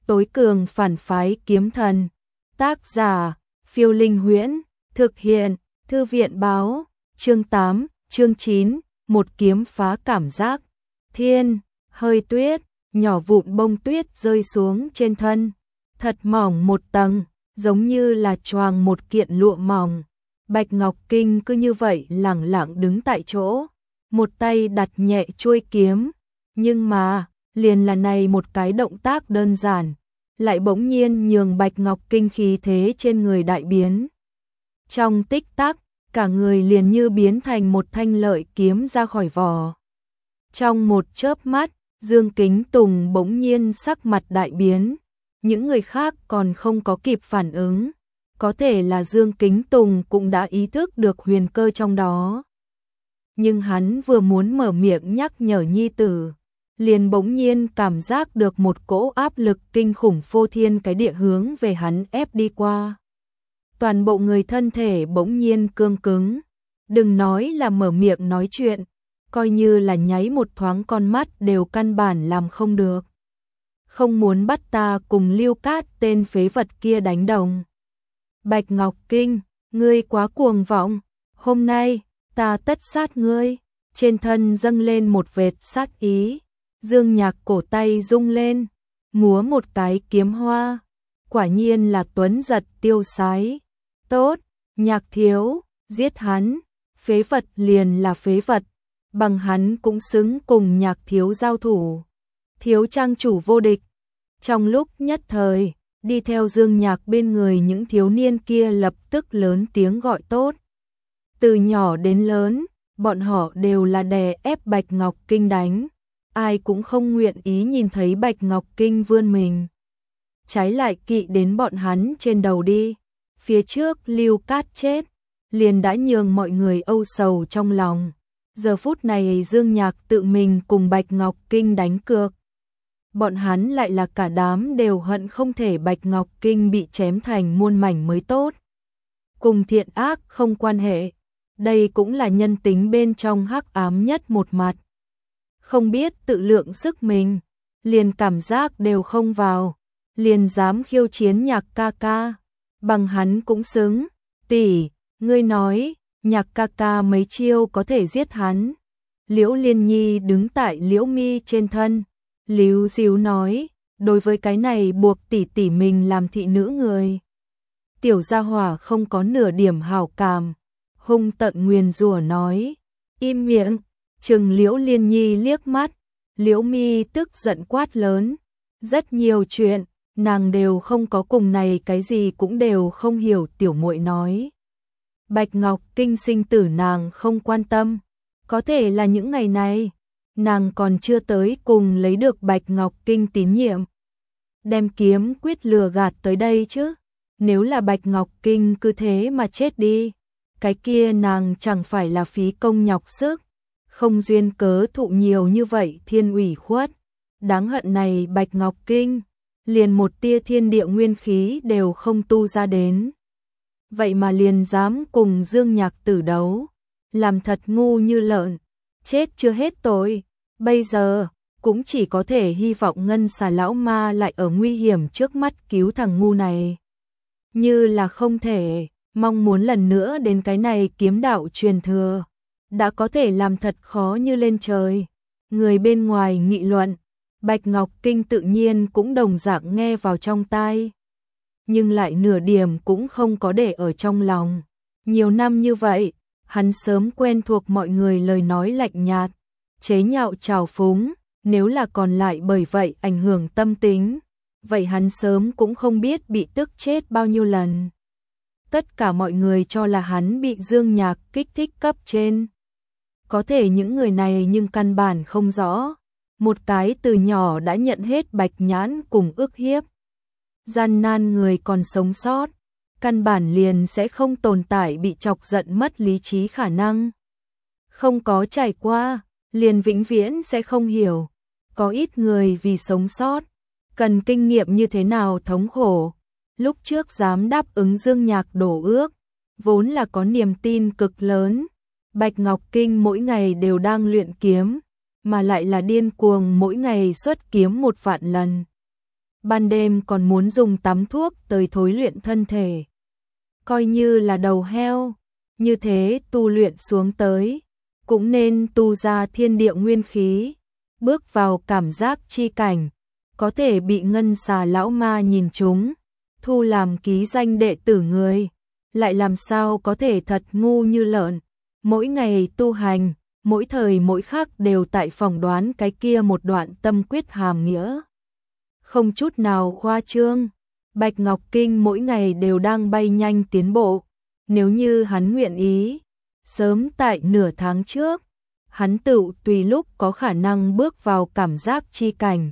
tối cường phản phái kiếm thần. Tác giả, Phiêu Linh Huyễn, thực hiện, Thư viện báo, chương 8, chương 9, một kiếm phá cảm giác. Thiên, hơi tuyết, nhỏ vụn bông tuyết rơi xuống trên thân, thật mỏng một tầng, giống như là choàng một kiện lụa mỏng. Bạch Ngọc Kinh cứ như vậy lẳng lặng đứng tại chỗ, một tay đặt nhẹ chuôi kiếm, nhưng mà, liền là này một cái động tác đơn giản, lại bỗng nhiên nhường Bạch Ngọc Kinh khí thế trên người đại biến. Trong tích tắc, cả người liền như biến thành một thanh lợi kiếm ra khỏi vỏ. Trong một chớp mắt, Dương Kính Tùng bỗng nhiên sắc mặt đại biến, những người khác còn không có kịp phản ứng. Có thể là Dương Kính Tùng cũng đã ý thức được huyền cơ trong đó. Nhưng hắn vừa muốn mở miệng nhắc nhở nhi tử, liền bỗng nhiên cảm giác được một cỗ áp lực kinh khủng phô thiên cái địa hướng về hắn ép đi qua. Toàn bộ người thân thể bỗng nhiên cương cứng, đừng nói là mở miệng nói chuyện, coi như là nháy một thoáng con mắt đều căn bản làm không được. Không muốn bắt ta cùng Lưu Cát tên phế vật kia đánh đồng. Bạch Ngọc Kinh, ngươi quá cuồng vọng, hôm nay, ta tất sát ngươi, trên thân dâng lên một vệt sát ý, Dương Nhạc cổ tay rung lên, múa một cái kiếm hoa, quả nhiên là tuấn giật tiêu sái, tốt, Nhạc thiếu, giết hắn, phế vật liền là phế vật, bằng hắn cũng xứng cùng Nhạc thiếu giao thủ, thiếu trang chủ vô địch. Trong lúc nhất thời, đi theo Dương Nhạc bên người những thiếu niên kia lập tức lớn tiếng gọi tốt. Từ nhỏ đến lớn, bọn họ đều là đè ép Bạch Ngọc Kinh đánh, ai cũng không nguyện ý nhìn thấy Bạch Ngọc Kinh vươn mình. Trái lại kỵ đến bọn hắn trên đầu đi, phía trước Lưu Cát chết, liền đã nhường mọi người âu sầu trong lòng. Giờ phút này Dương Nhạc tự mình cùng Bạch Ngọc Kinh đánh cược. Bọn hắn lại là cả đám đều hận không thể Bạch Ngọc Kinh bị chém thành muôn mảnh mới tốt. Cùng thiện ác không quan hệ, đây cũng là nhân tính bên trong hắc ám nhất một mặt. Không biết tự lượng sức mình, liền cảm giác đều không vào, liền dám khiêu chiến Nhạc ca ca, bằng hắn cũng xứng. Tỷ, ngươi nói, Nhạc ca ca mấy chiêu có thể giết hắn. Liễu Liên Nhi đứng tại Liễu Mi trên thân, líu díu nói, đối với cái này buộc tỷ tỷ mình làm thị nữ người. Tiểu gia hỏa không có nửa điểm hảo cảm, hung tận nguyền rủa nói, im miệng, trừng Liễu Liên Nhi liếc mắt. Liễu Mi tức giận quát lớn, rất nhiều chuyện, nàng đều không có, cùng này cái gì cũng đều không hiểu tiểu muội nói. Bạch Ngọc Kinh sinh tử nàng không quan tâm, có thể là những ngày này, nàng còn chưa tới cùng lấy được Bạch Ngọc Kinh tín nhiệm. Đem kiếm quyết lừa gạt tới đây chứ, nếu là Bạch Ngọc Kinh cứ thế mà chết đi, cái kia nàng chẳng phải là phí công nhọc sức, không duyên cớ thụ nhiều như vậy thiên ủy khuất. Đáng hận này Bạch Ngọc Kinh, liền một tia thiên địa nguyên khí đều không tu ra đến. Vậy mà liền dám cùng Dương Nhạc tử đấu, làm thật ngu như lợn, chết chưa hết tội, bây giờ cũng chỉ có thể hy vọng Ngân Xà lão ma lại ở nguy hiểm trước mắt cứu thằng ngu này. Như là không thể, mong muốn lần nữa đến cái này kiếm đạo truyền thừa, đã có thể làm thật khó như lên trời. Người bên ngoài nghị luận, Bạch Ngọc Kinh tự nhiên cũng đồng dạng nghe vào trong tai, nhưng lại nửa điểm cũng không có để ở trong lòng. Nhiều năm như vậy, hắn sớm quen thuộc mọi người lời nói lạnh nhạt, chế nhạo trào phúng, nếu là còn lại bởi vậy ảnh hưởng tâm tính, vậy hắn sớm cũng không biết bị tức chết bao nhiêu lần. Tất cả mọi người cho là hắn bị Dương Nhạc kích thích cấp trên. Có thể những người này nhưng căn bản không rõ, một cái từ nhỏ đã nhận hết bạch nhãn cùng ức hiếp. Gian nan người còn sống sót, căn bản liền sẽ không tồn tại bị chọc giận mất lý trí khả năng. Không có trải qua, liền vĩnh viễn sẽ không hiểu. Có ít người vì sống sót, cần kinh nghiệm như thế nào thống khổ. Lúc trước dám đáp ứng Dương Nhạc đổ ước, vốn là có niềm tin cực lớn. Bạch Ngọc Kinh mỗi ngày đều đang luyện kiếm, mà lại là điên cuồng mỗi ngày xuất kiếm 1 vạn lần. ban đêm còn muốn dùng tắm thuốc tới thối luyện thân thể. Coi như là đầu heo, như thế tu luyện xuống tới, cũng nên tu ra thiên địa nguyên khí, bước vào cảm giác chi cảnh, có thể bị ngân xà lão ma nhìn trúng, thu làm ký danh đệ tử người, lại làm sao có thể thật ngu như lợn, mỗi ngày tu hành, mỗi thời mỗi khắc đều tại phỏng đoán cái kia một đoạn tâm quyết hàm nghĩa. Không chút nào khoa trương, Bạch Ngọc Kinh mỗi ngày đều đang bay nhanh tiến bộ, nếu như hắn nguyện ý, sớm tại nửa tháng trước, hắn tự tùy lúc có khả năng bước vào cảm giác chi cảnh.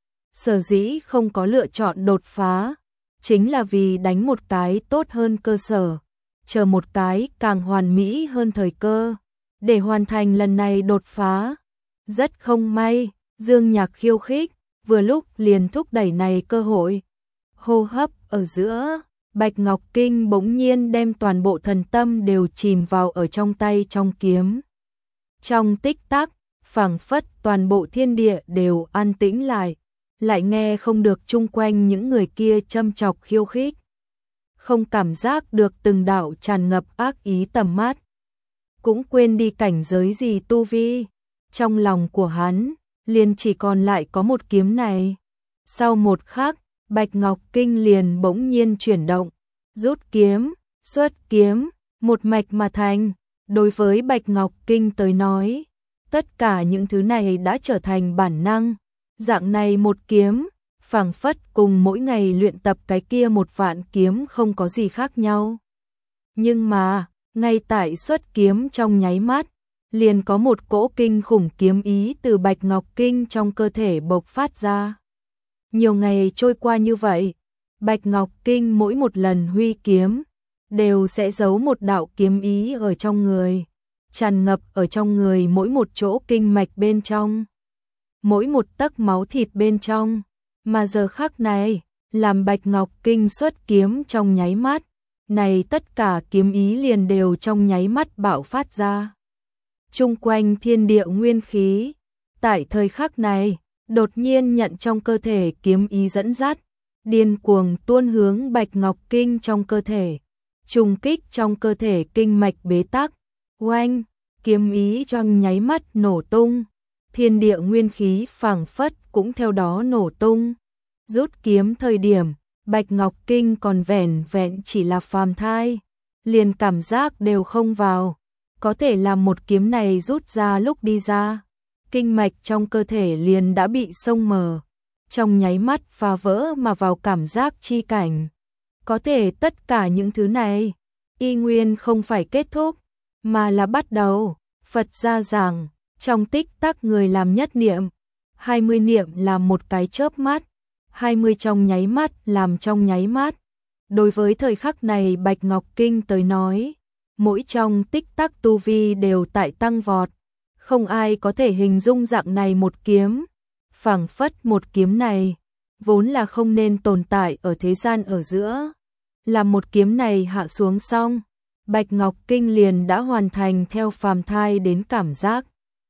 Sở dĩ không có lựa chọn đột phá, chính là vì đánh một cái tốt hơn cơ sở, chờ một cái càng hoàn mỹ hơn thời cơ, để hoàn thành lần này đột phá. Rất không may, Dương Nhạc khiêu khích, vừa lúc liền thúc đẩy này cơ hội. Hô hấp ở giữa, Bạch Ngọc Kinh bỗng nhiên đem toàn bộ thần tâm đều chìm vào ở trong tay trong kiếm. Trong tích tắc, phảng phất toàn bộ thiên địa đều an tĩnh lại nghe không được chung quanh những người kia châm chọc khiêu khích. Không cảm giác được từng đạo tràn ngập ác ý tầm mắt. Cũng quên đi cảnh giới gì tu vi. Trong lòng của hắn, liền chỉ còn lại có một kiếm này. Sau một khắc, Bạch Ngọc Kinh liền bỗng nhiên chuyển động, rút kiếm, xuất kiếm, một mạch mà thành. Đối với Bạch Ngọc Kinh tới nói, tất cả những thứ này đã trở thành bản năng. Dạng này một kiếm, phảng phất cùng mỗi ngày luyện tập cái kia 1.000 kiếm không có gì khác nhau. Nhưng mà, ngay tại xuất kiếm trong nháy mắt, liền có một cỗ kinh khủng kiếm ý từ Bạch Ngọc Kinh trong cơ thể bộc phát ra. Nhiều ngày trôi qua như vậy, Bạch Ngọc Kinh mỗi một lần huy kiếm, đều sẽ giấu một đạo kiếm ý ở trong người, tràn ngập ở trong người mỗi một chỗ kinh mạch bên trong, mỗi một tấc máu thịt bên trong, mà giờ khắc này, làm Bạch Ngọc Kinh xuất kiếm trong nháy mắt, này tất cả kiếm ý liền đều trong nháy mắt bạo phát ra. Chung quanh thiên địa nguyên khí, tại thời khắc này, đột nhiên nhận trong cơ thể kiếm ý dẫn dắt, điên cuồng tuôn hướng Bạch Ngọc Kinh trong cơ thể, trùng kích trong cơ thể kinh mạch bế tắc, oanh, kiếm ý trong nháy mắt nổ tung, thiên địa nguyên khí phảng phất cũng theo đó nổ tung. Rút kiếm thời điểm, Bạch Ngọc Kinh còn vẻn vẹn chỉ là phàm thai, liền cảm giác đều không vào, có thể làm một kiếm này rút ra lúc đi ra, kinh mạch trong cơ thể liền đã bị xông mờ, trong nháy mắt phá vỡ mà vào cảm giác chi cảnh. Có thể tất cả những thứ này, y nguyên không phải kết thúc, mà là bắt đầu. Phật gia giảng, trong tích tắc người làm nhất niệm, 20 niệm làm một cái chớp mắt, 20 trong nháy mắt làm trong nháy mắt. Đối với thời khắc này Bạch Ngọc Kinh tới nói, mỗi trong tích tắc tu vi đều tại tăng vọt, không ai có thể hình dung dạng này một kiếm, phảng phất một kiếm này, vốn là không nên tồn tại ở thế gian ở giữa. Làm một kiếm này hạ xuống xong, Bạch Ngọc Kinh liền đã hoàn thành theo phàm thai đến cảm giác.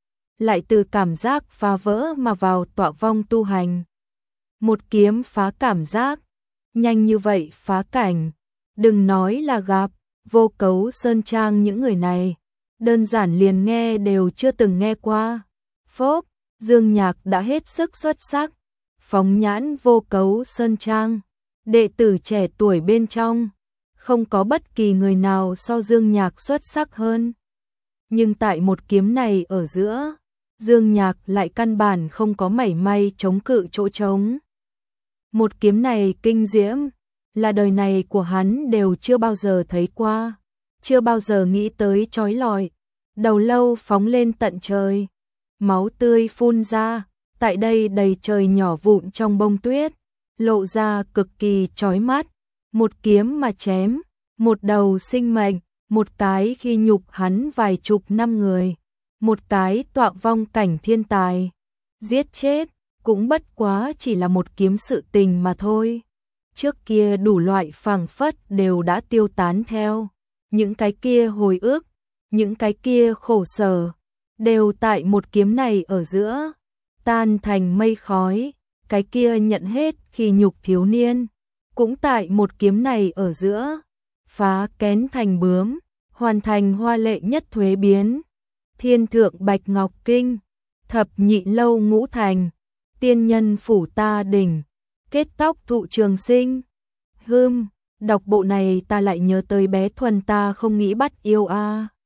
Lại từ cảm giác phá vỡ mà vào tọa vong tu hành. Một kiếm phá cảm giác, nhanh như vậy phá cảnh, đừng nói là gặp, Vô Cấu Sơn Trang những người này, đơn giản liền nghe đều chưa từng nghe qua. Phốp, Dương Nhạc đã hết sức xuất sắc, phóng nhãn Vô Cấu Sơn Trang, đệ tử trẻ tuổi bên trong, không có bất kỳ người nào so Dương Nhạc xuất sắc hơn. Nhưng tại một kiếm này ở giữa, Dương Nhạc lại căn bản không có mảy may chống cự chỗ trống. Một kiếm này kinh diễm, là đời này của hắn đều chưa bao giờ thấy qua, chưa bao giờ nghĩ tới chói lọi, đầu lâu phóng lên tận trời, máu tươi phun ra, tại đây đầy trời nhỏ vụn trong bông tuyết, lộ ra cực kỳ chói mắt, một kiếm mà chém, một đầu sinh mệnh, một cái khi nhục hắn vài chục năm người, một cái tọa vong cảnh thiên tài, giết chết, cũng bất quá chỉ là một kiếm sự tình mà thôi. Trước kia đủ loại phảng phất đều đã tiêu tán theo, những cái kia hồi ức, những cái kia khổ sở, đều tại một kiếm này ở giữa, tan thành mây khói, cái kia nhận hết khi nhục thiếu niên. Cũng tại một kiếm này ở giữa, phá kén thành bướm, hoàn thành hoa lệ nhất thuế biến. Thiên thượng bạch ngọc kinh, thập nhị lâu ngũ thành, tiên nhân phủ ta đỉnh, kết tóc thụ trường sinh. Đọc bộ này ta lại nhớ tới bé Thuần ta không nghĩ bắt yêu a.